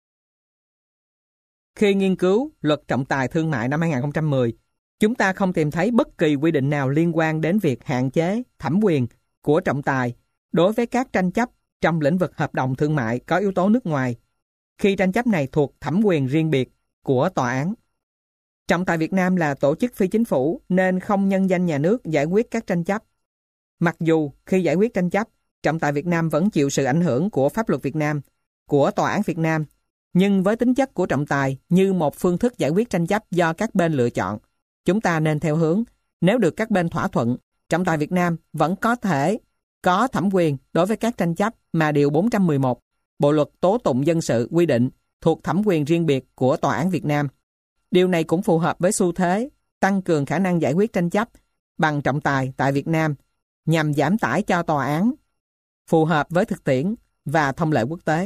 Khi nghiên cứu luật trọng tài thương mại năm 2010, chúng ta không tìm thấy bất kỳ quy định nào liên quan đến việc hạn chế thẩm quyền của trọng tài đối với các tranh chấp trong lĩnh vực hợp đồng thương mại có yếu tố nước ngoài, khi tranh chấp này thuộc thẩm quyền riêng biệt của tòa án. Trọng tài Việt Nam là tổ chức phi chính phủ nên không nhân danh nhà nước giải quyết các tranh chấp. Mặc dù khi giải quyết tranh chấp, trọng tài Việt Nam vẫn chịu sự ảnh hưởng của pháp luật Việt Nam, của Tòa án Việt Nam, nhưng với tính chất của trọng tài như một phương thức giải quyết tranh chấp do các bên lựa chọn, chúng ta nên theo hướng, nếu được các bên thỏa thuận, trọng tài Việt Nam vẫn có thể có thẩm quyền đối với các tranh chấp mà điều 411 Bộ luật tố tụng dân sự quy định thuộc thẩm quyền riêng biệt của Tòa án Việt Nam. Điều này cũng phù hợp với xu thế tăng cường khả năng giải quyết tranh chấp bằng trọng tài tại Việt Nam nhằm giảm tải cho tòa án, phù hợp với thực tiễn và thông lệ quốc tế.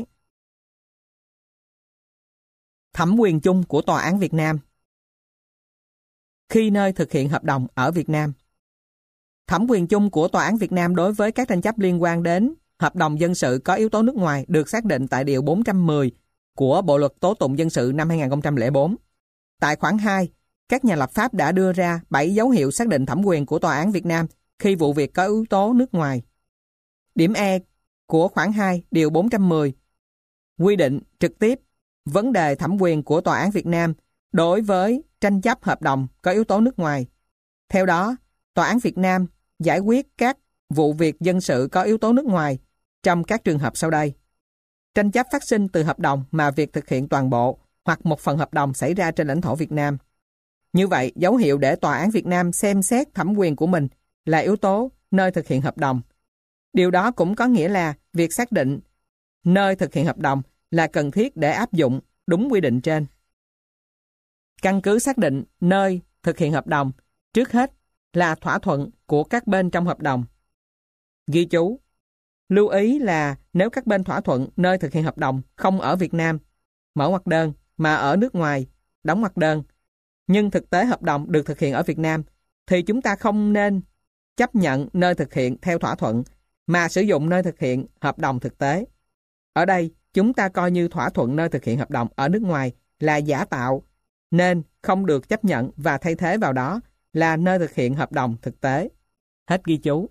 Thẩm quyền chung của Tòa án Việt Nam khi nơi thực hiện hợp đồng ở Việt Nam. Thẩm quyền chung của Tòa án Việt Nam đối với các tranh chấp liên quan đến hợp đồng dân sự có yếu tố nước ngoài được xác định tại Điều 410 của Bộ Luật Tố tụng Dân sự năm 2004. Tại khoản 2, các nhà lập pháp đã đưa ra 7 dấu hiệu xác định thẩm quyền của Tòa án Việt Nam khi vụ việc có yếu tố nước ngoài. Điểm E của khoản 2, Điều 410 quy định trực tiếp vấn đề thẩm quyền của Tòa án Việt Nam đối với tranh chấp hợp đồng có yếu tố nước ngoài. Theo đó, Tòa án Việt Nam giải quyết các vụ việc dân sự có yếu tố nước ngoài trong các trường hợp sau đây. Tranh chấp phát sinh từ hợp đồng mà việc thực hiện toàn bộ hoặc một phần hợp đồng xảy ra trên lãnh thổ Việt Nam. Như vậy, dấu hiệu để Tòa án Việt Nam xem xét thẩm quyền của mình là yếu tố nơi thực hiện hợp đồng. Điều đó cũng có nghĩa là việc xác định nơi thực hiện hợp đồng là cần thiết để áp dụng đúng quy định trên. Căn cứ xác định nơi thực hiện hợp đồng, trước hết là thỏa thuận của các bên trong hợp đồng. Ghi chú: lưu ý là nếu các bên thỏa thuận nơi thực hiện hợp đồng không ở Việt Nam, mở ngoặc đơn, mà ở nước ngoài, đóng ngoặc đơn, nhưng thực tế hợp đồng được thực hiện ở Việt Nam, thì chúng ta không nên chấp nhận nơi thực hiện theo thỏa thuận, mà sử dụng nơi thực hiện hợp đồng thực tế. Ở đây, chúng ta coi như thỏa thuận nơi thực hiện hợp đồng ở nước ngoài là giả tạo, nên không được chấp nhận và thay thế vào đó là nơi thực hiện hợp đồng thực tế. Hết ghi chú.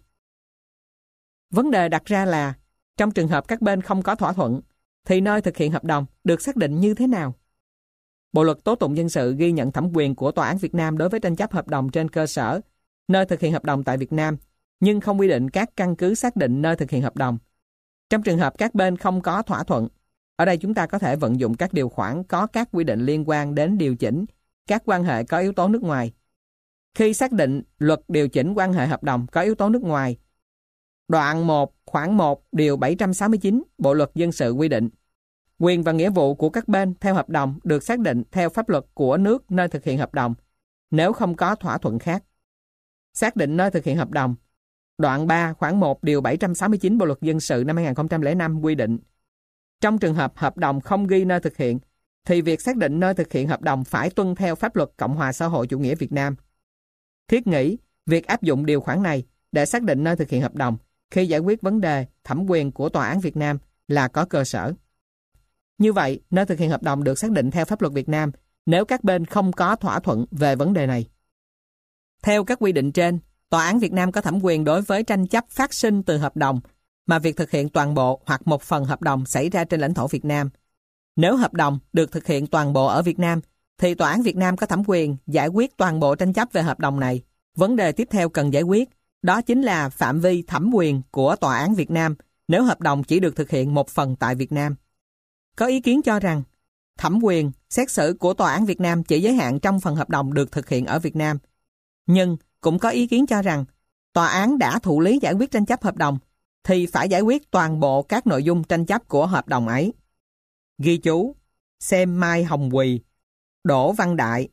Vấn đề đặt ra là, trong trường hợp các bên không có thỏa thuận, thì nơi thực hiện hợp đồng được xác định như thế nào? Bộ Luật Tố tụng Dân sự ghi nhận thẩm quyền của Tòa án Việt Nam đối với tranh chấp hợp đồng trên cơ sở nơi thực hiện hợp đồng tại Việt Nam, nhưng không quy định các căn cứ xác định nơi thực hiện hợp đồng. Trong trường hợp các bên không có thỏa thuận, ở đây chúng ta có thể vận dụng các điều khoản có các quy định liên quan đến điều chỉnh các quan hệ có yếu tố nước ngoài. Khi xác định luật điều chỉnh quan hệ hợp đồng có yếu tố nước ngoài, đoạn 1, khoản 1, điều 769 Bộ Luật Dân sự quy định, quyền và nghĩa vụ của các bên theo hợp đồng được xác định theo pháp luật của nước nơi thực hiện hợp đồng, nếu không có thỏa thuận khác. Xác định nơi thực hiện hợp đồng, đoạn 3, khoản 1, điều 769 Bộ Luật Dân sự năm 2005 quy định, trong trường hợp hợp đồng không ghi nơi thực hiện, thì việc xác định nơi thực hiện hợp đồng phải tuân theo pháp luật Cộng hòa xã hội chủ nghĩa Việt Nam. Thiết nghĩ, việc áp dụng điều khoản này để xác định nơi thực hiện hợp đồng khi giải quyết vấn đề thẩm quyền của Tòa án Việt Nam là có cơ sở. Như vậy, nơi thực hiện hợp đồng được xác định theo pháp luật Việt Nam nếu các bên không có thỏa thuận về vấn đề này. Theo các quy định trên, Tòa án Việt Nam có thẩm quyền đối với tranh chấp phát sinh từ hợp đồng mà việc thực hiện toàn bộ hoặc một phần hợp đồng xảy ra trên lãnh thổ Việt Nam. Nếu hợp đồng được thực hiện toàn bộ ở Việt Nam, thì Tòa án Việt Nam có thẩm quyền giải quyết toàn bộ tranh chấp về hợp đồng này. Vấn đề tiếp theo cần giải quyết, đó chính là phạm vi thẩm quyền của Tòa án Việt Nam nếu hợp đồng chỉ được thực hiện một phần tại Việt Nam. Có ý kiến cho rằng, thẩm quyền xét xử của Tòa án Việt Nam chỉ giới hạn trong phần hợp đồng được thực hiện ở Việt Nam. Nhưng cũng có ý kiến cho rằng, Tòa án đã thụ lý giải quyết tranh chấp hợp đồng, thì phải giải quyết toàn bộ các nội dung tranh chấp của hợp đồng ấy. Ghi chú, xem Mai Hồng Quỳ, Đỗ Văn Đại,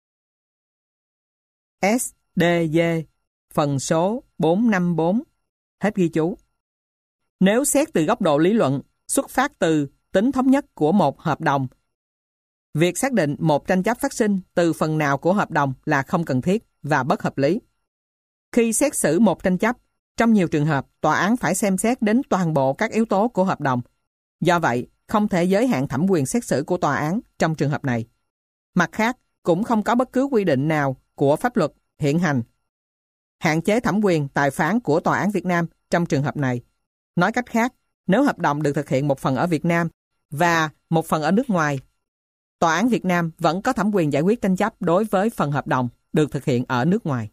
SDG, phần số 454. Hết ghi chú. Nếu xét từ góc độ lý luận, xuất phát từ tính thống nhất của một hợp đồng, việc xác định một tranh chấp phát sinh từ phần nào của hợp đồng là không cần thiết và bất hợp lý. Khi xét xử một tranh chấp, trong nhiều trường hợp, tòa án phải xem xét đến toàn bộ các yếu tố của hợp đồng. Do vậy, không thể giới hạn thẩm quyền xét xử của tòa án trong trường hợp này. Mặt khác, cũng không có bất cứ quy định nào của pháp luật hiện hành hạn chế thẩm quyền tài phán của Tòa án Việt Nam trong trường hợp này. Nói cách khác, nếu hợp đồng được thực hiện một phần ở Việt Nam và một phần ở nước ngoài, Tòa án Việt Nam vẫn có thẩm quyền giải quyết tranh chấp đối với phần hợp đồng được thực hiện ở nước ngoài.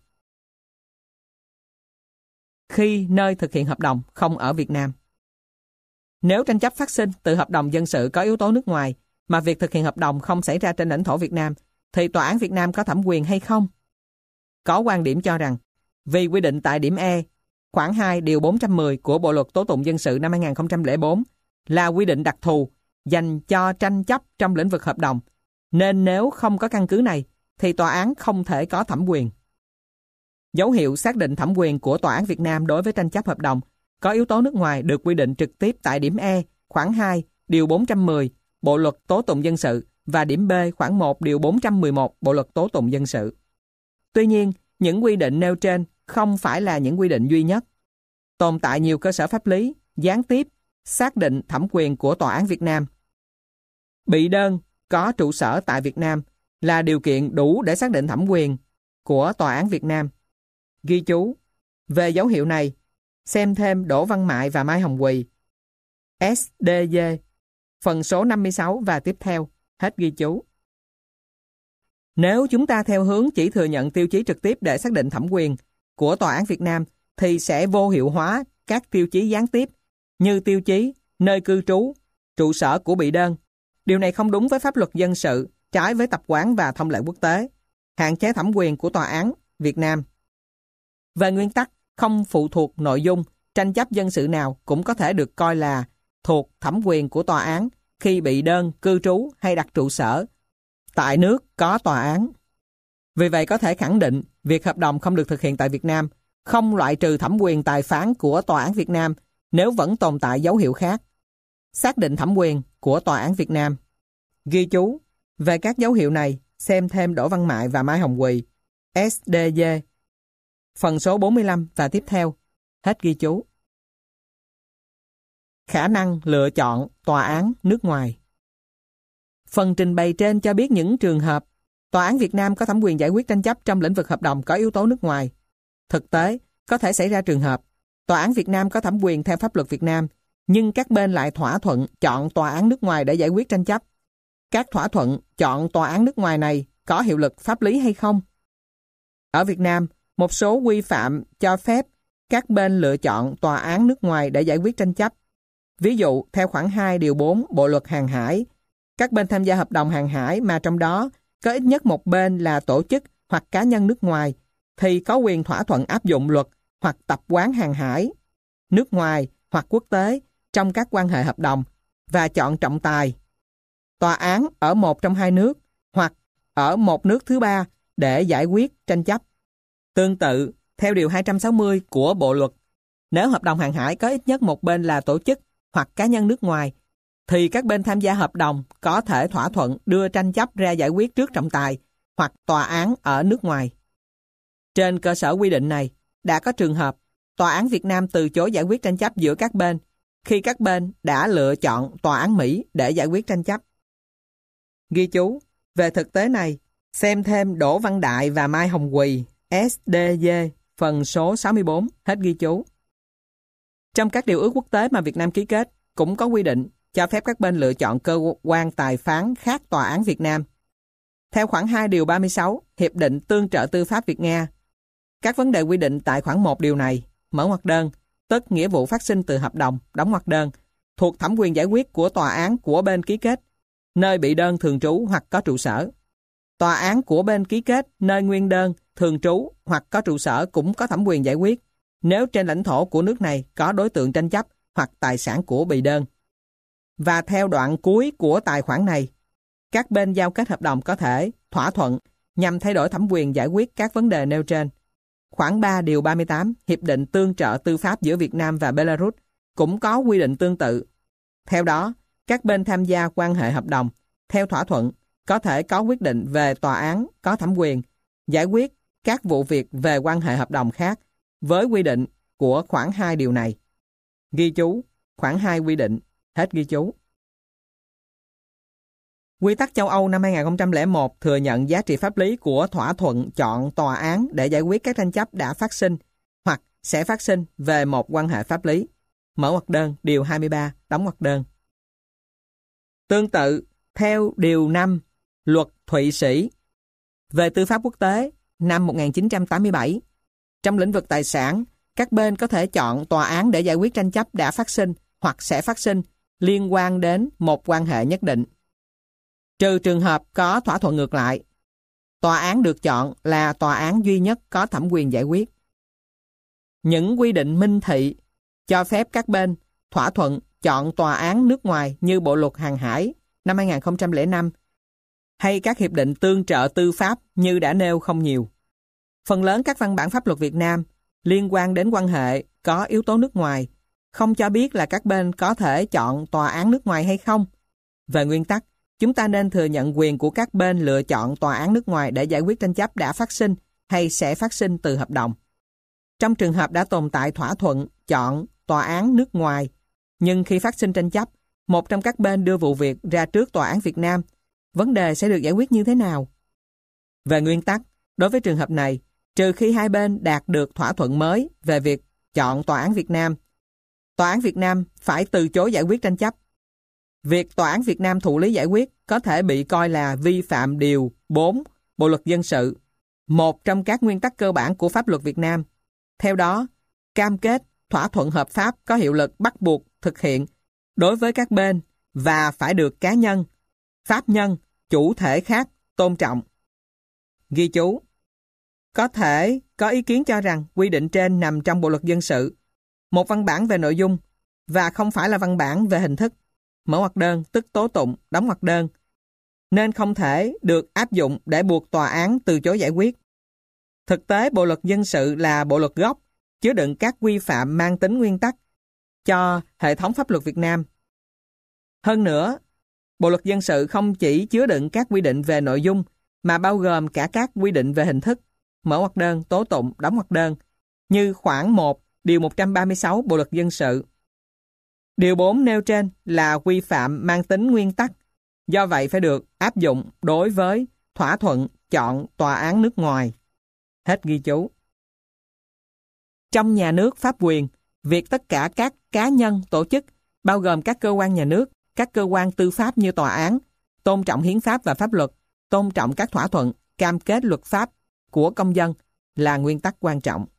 Khi nơi thực hiện hợp đồng không ở Việt Nam. Nếu tranh chấp phát sinh từ hợp đồng dân sự có yếu tố nước ngoài mà việc thực hiện hợp đồng không xảy ra trên lãnh thổ Việt Nam, thì Tòa án Việt Nam có thẩm quyền hay không? Có quan điểm cho rằng, vì quy định tại điểm E, khoản 2 điều 410 của Bộ Luật Tố tụng Dân sự năm 2004 là quy định đặc thù dành cho tranh chấp trong lĩnh vực hợp đồng, nên nếu không có căn cứ này, thì tòa án không thể có thẩm quyền. Dấu hiệu xác định thẩm quyền của Tòa án Việt Nam đối với tranh chấp hợp đồng có yếu tố nước ngoài được quy định trực tiếp tại điểm E, khoản 2, điều 410, Bộ Luật Tố tụng Dân sự và điểm B, khoản 1, điều 411, Bộ Luật Tố tụng Dân sự. Tuy nhiên, những quy định nêu trên không phải là những quy định duy nhất. Tồn tại nhiều cơ sở pháp lý gián tiếp xác định thẩm quyền của Tòa án Việt Nam. Bị đơn có trụ sở tại Việt Nam là điều kiện đủ để xác định thẩm quyền của Tòa án Việt Nam. Ghi chú, về dấu hiệu này, xem thêm Đỗ Văn Mại và Mai Hồng Quỳ, SDG, phần số 56 và tiếp theo. Hết ghi chú. Nếu chúng ta theo hướng chỉ thừa nhận tiêu chí trực tiếp để xác định thẩm quyền của Tòa án Việt Nam, thì sẽ vô hiệu hóa các tiêu chí gián tiếp như tiêu chí nơi cư trú, trụ sở của bị đơn. Điều này không đúng với pháp luật dân sự, trái với tập quán và thông lệ quốc tế, hạn chế thẩm quyền của Tòa án Việt Nam. Về nguyên tắc, không phụ thuộc nội dung, tranh chấp dân sự nào cũng có thể được coi là thuộc thẩm quyền của tòa án khi bị đơn cư trú hay đặt trụ sở tại nước có tòa án. Vì vậy có thể khẳng định việc hợp đồng không được thực hiện tại Việt Nam không loại trừ thẩm quyền tài phán của Tòa án Việt Nam nếu vẫn tồn tại dấu hiệu khác. Xác định thẩm quyền của Tòa án Việt Nam. Ghi chú, về các dấu hiệu này, xem thêm Đỗ Văn Mại và Mai Hồng Quỳ, SDG, phần số 45 và tiếp theo. Hết ghi chú. Khả năng lựa chọn tòa án nước ngoài. Phần trình bày trên cho biết những trường hợp Tòa án Việt Nam có thẩm quyền giải quyết tranh chấp trong lĩnh vực hợp đồng có yếu tố nước ngoài. Thực tế, có thể xảy ra trường hợp Tòa án Việt Nam có thẩm quyền theo pháp luật Việt Nam, nhưng các bên lại thỏa thuận chọn tòa án nước ngoài để giải quyết tranh chấp. Các thỏa thuận chọn tòa án nước ngoài này có hiệu lực pháp lý hay không? Ở Việt Nam, một số quy phạm cho phép các bên lựa chọn tòa án nước ngoài để giải quyết tranh chấp. Ví dụ, theo khoản 2 điều 4 Bộ luật hàng hải, các bên tham gia hợp đồng hàng hải mà trong đó có ít nhất một bên là tổ chức hoặc cá nhân nước ngoài thì có quyền thỏa thuận áp dụng luật hoặc tập quán hàng hải, nước ngoài hoặc quốc tế trong các quan hệ hợp đồng và chọn trọng tài, tòa án ở một trong hai nước hoặc ở một nước thứ ba để giải quyết tranh chấp. Tương tự, theo điều 260 của Bộ luật, nếu hợp đồng hàng hải có ít nhất một bên là tổ chức hoặc cá nhân nước ngoài, thì các bên tham gia hợp đồng có thể thỏa thuận đưa tranh chấp ra giải quyết trước trọng tài hoặc tòa án ở nước ngoài. Trên cơ sở quy định này, đã có trường hợp Tòa án Việt Nam từ chối giải quyết tranh chấp giữa các bên khi các bên đã lựa chọn tòa án Mỹ để giải quyết tranh chấp. Ghi chú, về thực tế này, xem thêm Đỗ Văn Đại và Mai Hồng Quỳ, SDG, phần số 64, hết ghi chú. Trong các điều ước quốc tế mà Việt Nam ký kết, cũng có quy định cho phép các bên lựa chọn cơ quan tài phán khác Tòa án Việt Nam. Theo khoản 2 điều 36, Hiệp định Tương trợ Tư pháp Việt-Nga, các vấn đề quy định tại khoản 1 điều này, mở ngoặc đơn, tức nghĩa vụ phát sinh từ hợp đồng, đóng ngoặc đơn, thuộc thẩm quyền giải quyết của tòa án của bên ký kết, nơi bị đơn thường trú hoặc có trụ sở. Tòa án của bên ký kết, nơi nguyên đơn, thường trú hoặc có trụ sở cũng có thẩm quyền giải quyết, nếu trên lãnh thổ của nước này có đối tượng tranh chấp hoặc tài sản của bị đơn. Và theo đoạn cuối của tài khoản này, các bên giao kết hợp đồng có thể thỏa thuận nhằm thay đổi thẩm quyền giải quyết các vấn đề nêu trên. Khoản 3 điều 38 Hiệp định Tương trợ Tư pháp giữa Việt Nam và Belarus cũng có quy định tương tự. Theo đó, các bên tham gia quan hệ hợp đồng theo thỏa thuận có thể có quyết định về tòa án có thẩm quyền giải quyết các vụ việc về quan hệ hợp đồng khác với quy định của khoản 2 điều này. Ghi chú, khoản 2 quy định, hết ghi chú. Quy tắc châu Âu năm 2001 thừa nhận giá trị pháp lý của thỏa thuận chọn tòa án để giải quyết các tranh chấp đã phát sinh hoặc sẽ phát sinh về một quan hệ pháp lý. Mở ngoặc đơn, điều 23, đóng ngoặc đơn. Tương tự, theo điều 5 Luật Thụy Sĩ về tư pháp quốc tế năm 1987, trong lĩnh vực tài sản, các bên có thể chọn tòa án để giải quyết tranh chấp đã phát sinh hoặc sẽ phát sinh liên quan đến một quan hệ nhất định. Trừ trường hợp có thỏa thuận ngược lại, tòa án được chọn là tòa án duy nhất có thẩm quyền giải quyết. Những quy định minh thị cho phép các bên thỏa thuận chọn tòa án nước ngoài như Bộ luật hàng hải năm 2005 hay các hiệp định tương trợ tư pháp như đã nêu không nhiều. Phần lớn các văn bản pháp luật Việt Nam liên quan đến quan hệ có yếu tố nước ngoài không cho biết là các bên có thể chọn tòa án nước ngoài hay không. Về nguyên tắc, chúng ta nên thừa nhận quyền của các bên lựa chọn tòa án nước ngoài để giải quyết tranh chấp đã phát sinh hay sẽ phát sinh từ hợp đồng. Trong trường hợp đã tồn tại thỏa thuận chọn tòa án nước ngoài Nhưng khi phát sinh tranh chấp, một trong các bên đưa vụ việc ra trước Tòa án Việt Nam, vấn đề sẽ được giải quyết như thế nào? Về nguyên tắc, đối với trường hợp này, trừ khi hai bên đạt được thỏa thuận mới về việc chọn Tòa án Việt Nam, Tòa án Việt Nam phải từ chối giải quyết tranh chấp. Việc Tòa án Việt Nam thụ lý giải quyết có thể bị coi là vi phạm Điều 4 Bộ Luật Dân sự, một trong các nguyên tắc cơ bản của pháp luật Việt Nam. Theo đó, cam kết, thỏa thuận hợp pháp có hiệu lực bắt buộc thực hiện đối với các bên và phải được cá nhân, pháp nhân, chủ thể khác tôn trọng. Ghi chú: có thể có ý kiến cho rằng quy định trên nằm trong Bộ Luật Dân sự, một văn bản về nội dung và không phải là văn bản về hình thức, mở ngoặc đơn tức tố tụng, đóng ngoặc đơn, nên không thể được áp dụng để buộc tòa án từ chối giải quyết. Thực tế, Bộ Luật Dân sự là bộ luật gốc, chứa đựng các quy phạm mang tính nguyên tắc cho hệ thống pháp luật Việt Nam. Hơn nữa, Bộ Luật Dân sự không chỉ chứa đựng các quy định về nội dung, mà bao gồm cả các quy định về hình thức, mở ngoặc đơn, tố tụng, đóng ngoặc đơn, như khoản 1, điều 136 Bộ Luật Dân sự. Điều 4 nêu trên là quy phạm mang tính nguyên tắc, do vậy phải được áp dụng đối với thỏa thuận chọn tòa án nước ngoài. Hết ghi chú. Trong nhà nước pháp quyền, việc tất cả các cá nhân, tổ chức, bao gồm các cơ quan nhà nước, các cơ quan tư pháp như tòa án, tôn trọng hiến pháp và pháp luật, tôn trọng các thỏa thuận, cam kết luật pháp của công dân là nguyên tắc quan trọng.